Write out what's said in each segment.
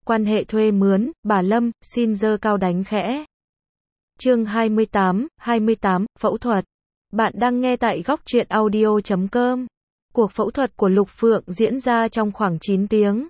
Quan hệ thuê mướn, bà Lâm, xin giơ cao đánh khẽ. Chương 28, phẫu thuật. Bạn đang nghe tại góc truyện audio.com. Cuộc phẫu thuật của Lục Phượng diễn ra trong khoảng 9 tiếng.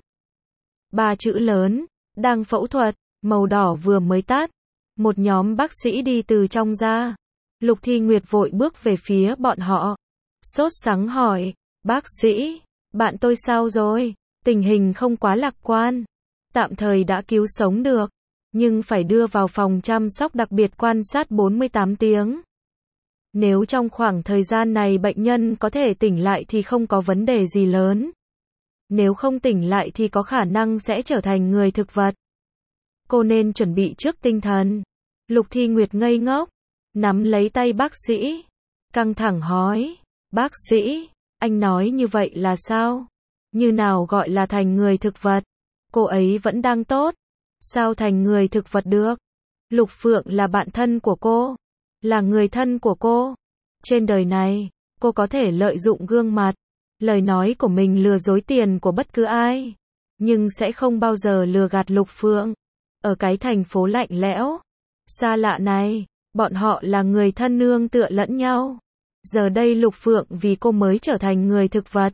3 chữ lớn, đang phẫu thuật, màu đỏ vừa mới tắt. Một nhóm bác sĩ đi từ trong ra. Lục Thi Nguyệt vội bước về phía bọn họ. Sốt sắng hỏi, bác sĩ, bạn tôi sao rồi? Tình hình không quá lạc quan. Tạm thời đã cứu sống được, nhưng phải đưa vào phòng chăm sóc đặc biệt quan sát 48 tiếng. Nếu trong khoảng thời gian này bệnh nhân có thể tỉnh lại thì không có vấn đề gì lớn. Nếu không tỉnh lại thì có khả năng sẽ trở thành người thực vật. Cô nên chuẩn bị trước tinh thần. Lục Thi Nguyệt ngây ngốc, nắm lấy tay bác sĩ, căng thẳng hỏi, bác sĩ, anh nói như vậy là sao? Như nào gọi là thành người thực vật? Cô ấy vẫn đang tốt. Sao thành người thực vật được? Lục Phượng là bạn thân của cô, là người thân của cô. Trên đời này, cô có thể lợi dụng gương mặt, lời nói của mình lừa dối tiền của bất cứ ai, nhưng sẽ không bao giờ lừa gạt Lục Phượng. Ở cái thành phố lạnh lẽo, xa lạ này, bọn họ là người thân nương tựa lẫn nhau. Giờ đây Lục Phượng vì cô mới trở thành người thực vật.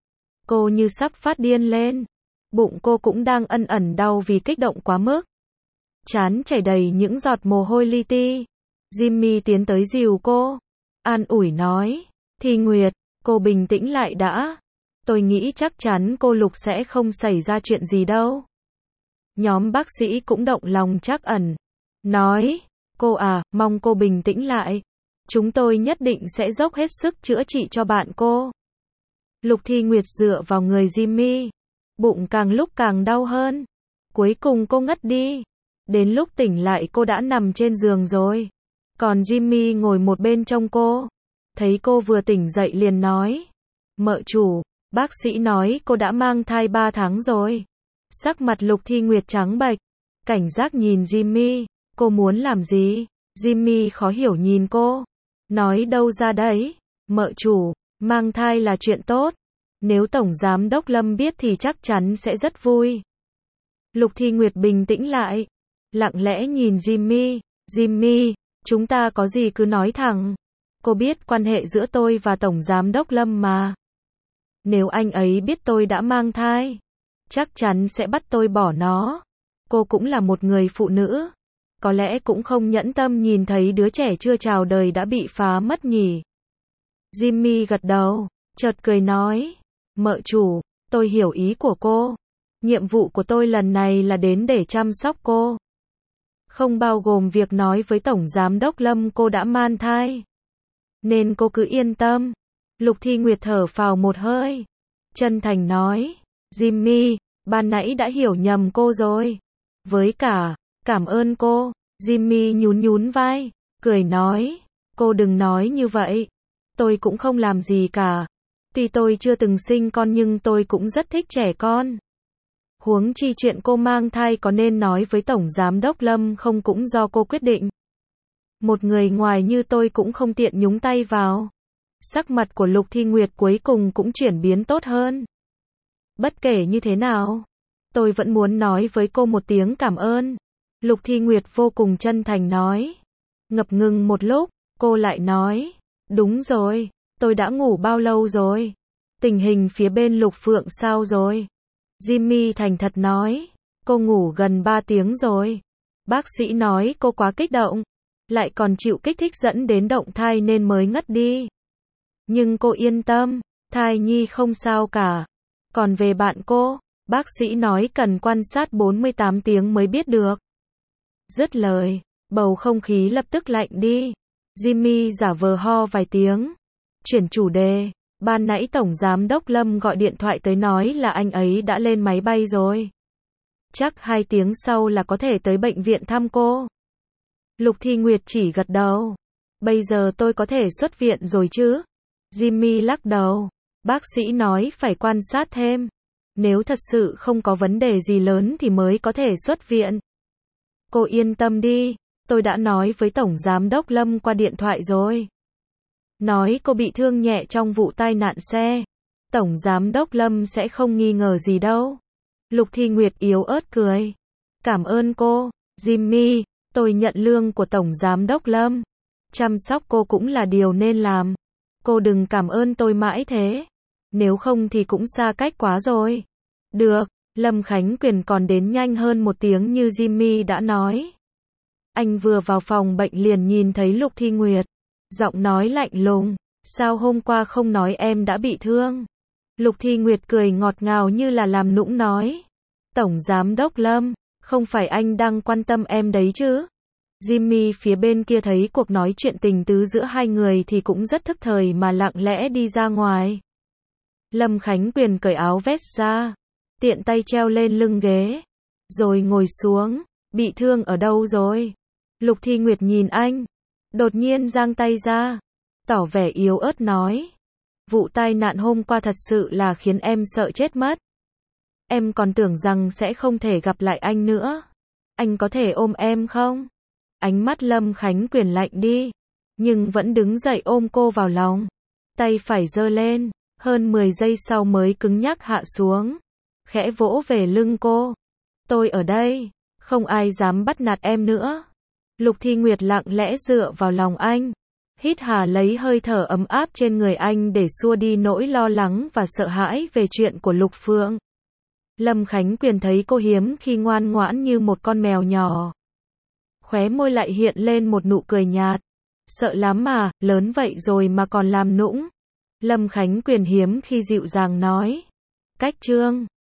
Cô như sắp phát điên lên. Bụng cô cũng đang ẩn ẩn đau vì kích động quá mức. Trán chảy đầy những giọt mồ hôi li ti. Jimmy tiến tới dìu cô, an ủi nói, Thi Nguyệt, cô bình tĩnh lại đã. Tôi nghĩ chắc chắn cô Lục sẽ không xảy ra chuyện gì đâu. Nhóm bác sĩ cũng động lòng trắc ẩn. Nói, cô à, mong cô bình tĩnh lại. Chúng tôi nhất định sẽ dốc hết sức chữa trị cho bạn cô. Lục Thi Nguyệt dựa vào người Jimmy. Bụng càng lúc càng đau hơn. Cuối cùng cô ngất đi. Đến lúc tỉnh lại cô đã nằm trên giường rồi. Còn Jimmy ngồi một bên trông cô. Thấy cô vừa tỉnh dậy liền nói, mợ chủ, bác sĩ nói cô đã mang thai 3 tháng rồi. Sắc mặt Lục Thi Nguyệt trắng bệch, cảnh giác nhìn Jimmy, cô muốn làm gì? Jimmy khó hiểu nhìn cô, nói đâu ra đấy, mợ chủ, mang thai là chuyện tốt. Nếu Tổng Giám Đốc Lâm biết thì chắc chắn sẽ rất vui. Lục Thi Nguyệt bình tĩnh lại, lặng lẽ nhìn Jimmy, Jimmy, chúng ta có gì cứ nói thẳng. Cô biết quan hệ giữa tôi và Tổng Giám Đốc Lâm mà. Nếu anh ấy biết tôi đã mang thai, chắc chắn sẽ bắt tôi bỏ nó. Cô cũng là một người phụ nữ, có lẽ cũng không nhẫn tâm nhìn thấy đứa trẻ chưa chào đời đã bị phá mất nhỉ. Jimmy gật đầu, chợt cười nói, mợ chủ, tôi hiểu ý của cô. Nhiệm vụ của tôi lần này là đến để chăm sóc cô. Không bao gồm việc nói với Tổng Giám Đốc Lâm cô đã mang thai. Nên cô cứ yên tâm. Lục Thi Nguyệt thở phào một hơi. Chân thành nói, Jimmy, ban nãy đã hiểu nhầm cô rồi. Với cả, cảm ơn cô. Jimmy nhún nhún vai, cười nói, cô đừng nói như vậy. Tôi cũng không làm gì cả. Tuy tôi chưa từng sinh con nhưng tôi cũng rất thích trẻ con. Huống chi chuyện cô mang thai có nên nói với Tổng Giám Đốc Lâm không cũng do cô quyết định. Một người ngoài như tôi cũng không tiện nhúng tay vào. Sắc mặt của Lục Thi Nguyệt cuối cùng cũng chuyển biến tốt hơn. Bất kể như thế nào, tôi vẫn muốn nói với cô một tiếng cảm ơn. Lục Thi Nguyệt vô cùng chân thành nói. Ngập ngừng một lúc, cô lại nói, đúng rồi, tôi đã ngủ bao lâu rồi? Tình hình phía bên Lục Phượng sao rồi? Jimmy thành thật nói, cô ngủ gần 3 tiếng rồi. Bác sĩ nói cô quá kích động, lại còn chịu kích thích dẫn đến động thai nên mới ngất đi. Nhưng cô yên tâm, thai nhi không sao cả. Còn về bạn cô, bác sĩ nói cần quan sát 48 tiếng mới biết được. Dứt lời, bầu không khí lập tức lạnh đi. Jimmy giả vờ ho vài tiếng. Chuyển chủ đề, ban nãy Tổng Giám Đốc Lâm gọi điện thoại tới nói là anh ấy đã lên máy bay rồi. Chắc 2 tiếng sau là có thể tới bệnh viện thăm cô. Lục Thi Nguyệt chỉ gật đầu. Bây giờ tôi có thể xuất viện rồi chứ? Jimmy lắc đầu. Bác sĩ nói phải quan sát thêm. Nếu thật sự không có vấn đề gì lớn thì mới có thể xuất viện. Cô yên tâm đi, tôi đã nói với Tổng Giám Đốc Lâm qua điện thoại rồi. Nói cô bị thương nhẹ trong vụ tai nạn xe. Tổng Giám Đốc Lâm sẽ không nghi ngờ gì đâu. Lục Thi Nguyệt yếu ớt cười. Cảm ơn cô, Jimmy, tôi nhận lương của Tổng Giám đốc Lâm. Chăm sóc cô cũng là điều nên làm. Cô đừng cảm ơn tôi mãi thế. Nếu không thì cũng xa cách quá rồi. Được, Lâm Khánh Quyền còn đến nhanh hơn 1 tiếng như Jimmy đã nói. Anh vừa vào phòng bệnh liền nhìn thấy Lục Thi Nguyệt. Giọng nói lạnh lùng. Sao hôm qua không nói em đã bị thương? Lục Thi Nguyệt cười ngọt ngào như là làm nũng nói. Tổng Giám đốc Lâm, không phải anh đang quan tâm em đấy chứ? Jimmy phía bên kia thấy cuộc nói chuyện tình tứ giữa hai người thì cũng rất thức thời mà lặng lẽ đi ra ngoài. Lâm Khánh Quyền cởi áo vest ra, tiện tay treo lên lưng ghế, rồi ngồi xuống. Bị thương ở đâu rồi? Lục Thi Nguyệt nhìn anh, đột nhiên giang tay ra, tỏ vẻ yếu ớt nói. Vụ tai nạn hôm qua thật sự là khiến em sợ chết mất. Em còn tưởng rằng sẽ không thể gặp lại anh nữa. Anh có thể ôm em không? Ánh mắt Lâm Khánh Quyền lạnh đi, nhưng vẫn đứng dậy ôm cô vào lòng. Tay phải giơ lên, hơn 10 giây sau mới cứng nhắc hạ xuống, khẽ vỗ về lưng cô. Tôi ở đây, không ai dám bắt nạt em nữa. Lục Thi Nguyệt lặng lẽ dựa vào lòng anh, hít hà lấy hơi thở ấm áp trên người anh để xua đi nỗi lo lắng và sợ hãi về chuyện của Lục Phượng. Lâm Khánh Quyền thấy cô hiếm khi ngoan ngoãn như một con mèo nhỏ. Khóe môi lại hiện lên một nụ cười nhạt. Sợ lắm mà, lớn vậy rồi mà còn làm nũng. Lâm Khánh Quyền hiếm khi dịu dàng nói. Cách chương